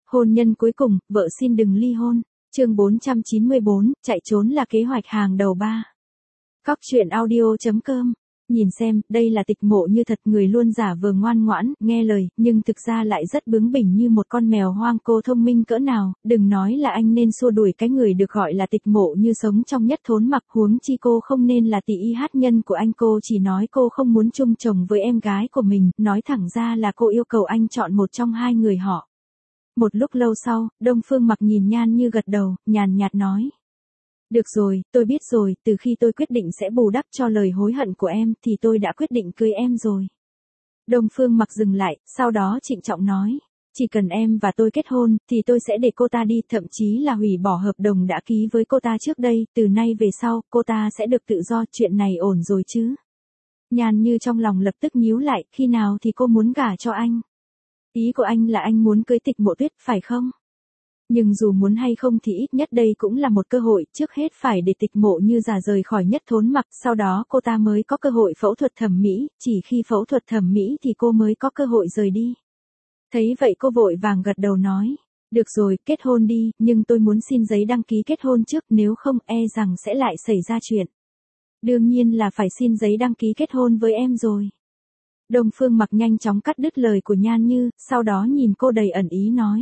Hôn nhân cuối cùng, vợ xin đừng ly hôn. Chương 494, chạy trốn là kế hoạch hàng đầu 3. Cóc truyện audio.com. Nhìn xem, đây là Tịch Mộ Như thật, người luôn giả vờ ngoan ngoãn, nghe lời, nhưng thực ra lại rất bướng bỉnh như một con mèo hoang. Cô thông minh cỡ nào, đừng nói là anh nên xua đuổi cái người được gọi là Tịch Mộ Như sống trong nhất thốn mặc, huống chi cô không nên là tỷ y hát nhân của anh. Cô chỉ nói cô không muốn chung chồng với em gái của mình, nói thẳng ra là cô yêu cầu anh chọn một trong hai người họ. Một lúc lâu sau, Đông Phương Mặc nhìn Nhan Như gật đầu, nhàn nhạt nói. Được rồi, tôi biết rồi, từ khi tôi quyết định sẽ bù đắp cho lời hối hận của em thì tôi đã quyết định cưới em rồi. Đông Phương Mặc dừng lại, sau đó trịnh trọng nói. Chỉ cần em và tôi kết hôn, thì tôi sẽ để cô ta đi, thậm chí là hủy bỏ hợp đồng đã ký với cô ta trước đây, từ nay về sau, cô ta sẽ được tự do, chuyện này ổn rồi chứ. Nhan Như trong lòng lập tức nhíu lại, khi nào thì cô muốn gả cho anh? Ý của anh là anh muốn cưới Tịch Mộ Tuyết, phải không? Nhưng dù muốn hay không thì ít nhất đây cũng là một cơ hội, trước hết phải để Tịch Mộ Như già rời khỏi nhất thốn mặc, sau đó cô ta mới có cơ hội phẫu thuật thẩm mỹ, chỉ khi phẫu thuật thẩm mỹ thì cô mới có cơ hội rời đi. Thấy vậy cô vội vàng gật đầu nói, được rồi, kết hôn đi, nhưng tôi muốn xin giấy đăng ký kết hôn trước, nếu không e rằng sẽ lại xảy ra chuyện. Đương nhiên là phải xin giấy đăng ký kết hôn với em rồi. Đông Phương Mặc nhanh chóng cắt đứt lời của Nhan Như, sau đó nhìn cô đầy ẩn ý nói.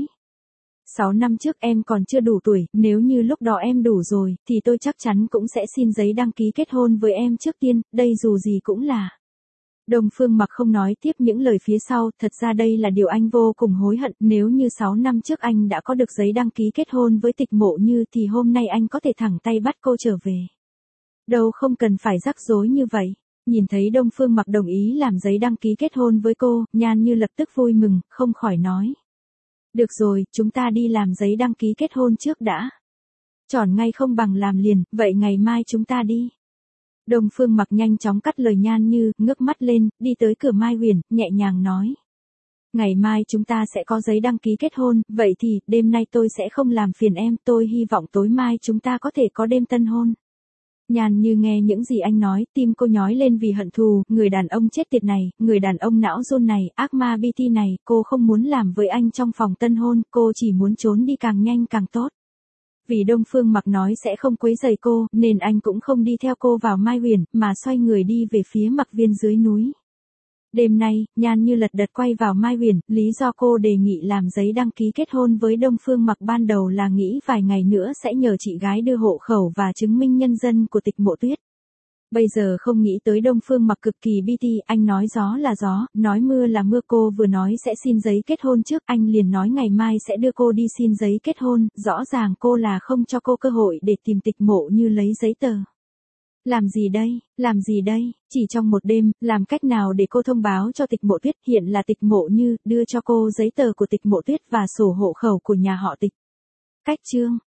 6 năm trước em còn chưa đủ tuổi, nếu như lúc đó em đủ rồi, thì tôi chắc chắn cũng sẽ xin giấy đăng ký kết hôn với em trước tiên, đây dù gì cũng là. Đông Phương Mặc không nói tiếp những lời phía sau, thật ra đây là điều anh vô cùng hối hận, nếu như 6 năm trước anh đã có được giấy đăng ký kết hôn với Tịch Mộ Như thì hôm nay anh có thể thẳng tay bắt cô trở về. Đâu không cần phải rắc rối như vậy. Nhìn thấy Đông Phương Mặc đồng ý làm giấy đăng ký kết hôn với cô, Nhan Như lập tức vui mừng, không khỏi nói. Được rồi, chúng ta đi làm giấy đăng ký kết hôn trước đã. Chọn ngay không bằng làm liền, vậy ngày mai chúng ta đi. Đông Phương Mặc nhanh chóng cắt lời Nhan Như, ngước mắt lên, đi tới cửa Mai Huyền, nhẹ nhàng nói. Ngày mai chúng ta sẽ có giấy đăng ký kết hôn, vậy thì, đêm nay tôi sẽ không làm phiền em, tôi hy vọng tối mai chúng ta có thể có đêm tân hôn. Nhan Như nghe những gì anh nói, tim cô nhói lên vì hận thù, người đàn ông chết tiệt này, người đàn ông não rôn này, ác ma BT này, cô không muốn làm với anh trong phòng tân hôn, cô chỉ muốn trốn đi càng nhanh càng tốt. Vì Đông Phương Mặc nói sẽ không quấy rầy cô, nên anh cũng không đi theo cô vào Mai Huyền, mà xoay người đi về phía Mặc Viên dưới núi. Đêm nay, Nhan Như lật đật quay vào Mai Huyền, lý do cô đề nghị làm giấy đăng ký kết hôn với Đông Phương Mặc ban đầu là nghĩ vài ngày nữa sẽ nhờ chị gái đưa hộ khẩu và chứng minh nhân dân của Tịch Mộ Tuyết. Bây giờ không nghĩ tới Đông Phương Mặc cực kỳ BT, anh nói gió là gió, nói mưa là mưa, cô vừa nói sẽ xin giấy kết hôn trước, anh liền nói ngày mai sẽ đưa cô đi xin giấy kết hôn, rõ ràng cô là không cho cô cơ hội để tìm Tịch Mộ Như lấy giấy tờ. Làm gì đây, chỉ trong một đêm, làm cách nào để cô thông báo cho Tịch Mộ Tuyết hiện là Tịch Mộ Như, đưa cho cô giấy tờ của Tịch Mộ Tuyết và sổ hộ khẩu của nhà họ Tịch. Cách chương